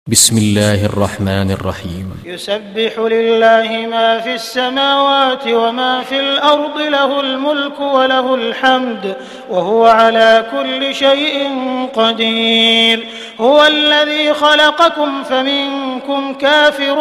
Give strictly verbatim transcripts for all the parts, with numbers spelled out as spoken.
بسم الله الرحمن الرحيم يسبح لله ما في السماوات وما في الأرض، له الملك وله الحمد وهو على كل شيء قدير. هو الذي خلقكم فمنكم كافر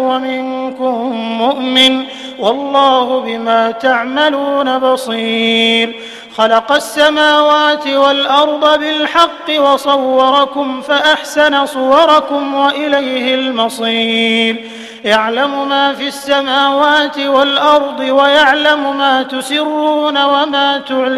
ومنكم مؤمن، والله بما تعملون بصير. خلق السماوات والأرض بالحق وصوركم فأحسن صوركم وإليه المصير. يعلم ما في السماوات والأرض ويعلم ما تسرون وما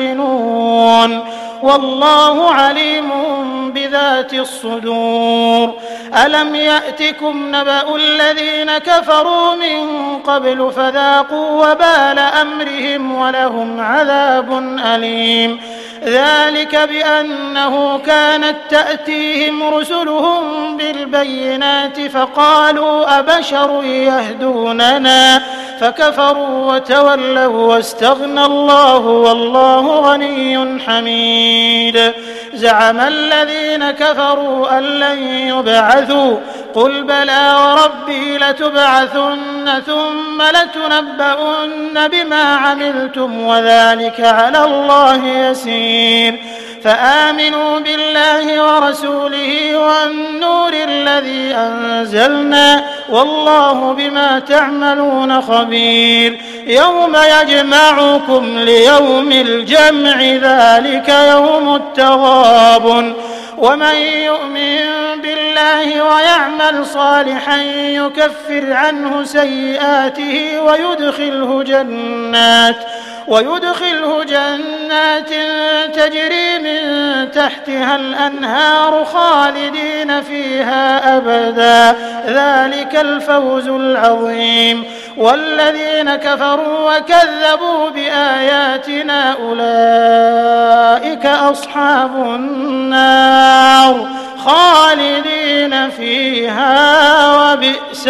تعلنون، والله عليم بذات الصدور. ألم يأتكم نبأ الذين كفروا من قبل فذاقوا وبال أمرهم ولهم عذاب أليم. ذلك بأنه كانت تأتيهم رسلهم بالبينات فقالوا أبشر يهدوننا فكفروا وتولوا واستغنى الله والله غني حميد. زعم الذين كفروا أن لن يبعثوا، قل بلى وربي لتبعثن ثم لتنبؤن بما عملتم وذلك على الله يسير. فآمنوا بالله ورسوله والنور الذي أنزلنا والله بما تعملون خبير. يوم يجمعكم ليوم الجمع ذلك يوم التغابن. ومن يؤمن بالله ويعمل صالحا يكفر عنه سيئاته ويدخله جنات ويدخله جنات تجري من تحتها الأنهار خالدين فيها أبدا، ذلك الفوز العظيم. والذين كفروا وكذبوا بآياتنا أولئك أصحاب النار خالدين فيها وبئس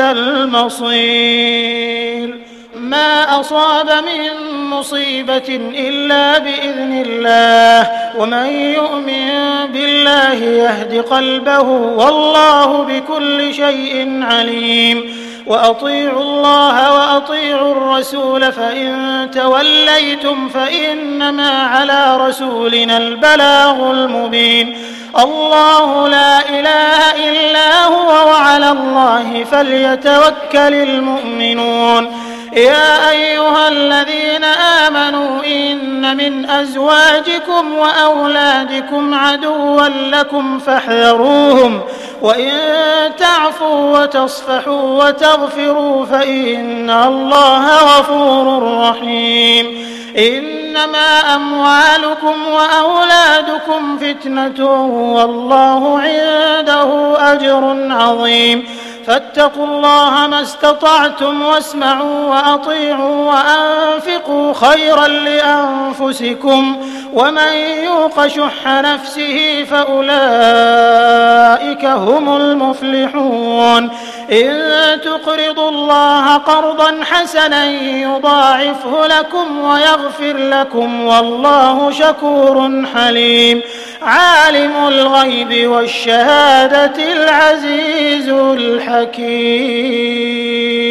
المصير. ما أصاب من مصيبة إلا بإذن الله، ومن يؤمن بالله يهد قلبه والله بكل شيء عليم. وأطيعوا الله وأطيعوا الرسول فإن توليتم فإنما على رسولنا البلاغ المبين. الله لا إله إلا هو وعلى الله فليتوكل المؤمنون. يا أيها الذين آمنوا إن من أزواجكم وأولادكم عدوا لكم فاحذروهم، وإن تعفوا وتصفحوا وتغفروا فإن الله غفور رحيم. إنما أموالكم وأولادكم فتنة والله عنده أجر عظيم. فاتقوا الله ما استطعتم واسمعوا وأطيعوا وأنفقوا خيرا لأنفسكم، ومن يوق شح نفسه فأولئك هم المفلحون. إن تقرضوا الله قرضا حسنا يضاعفه لكم ويغفر لكم والله شكور حليم. عالم الغيب والشهادة العزيز الحكيم.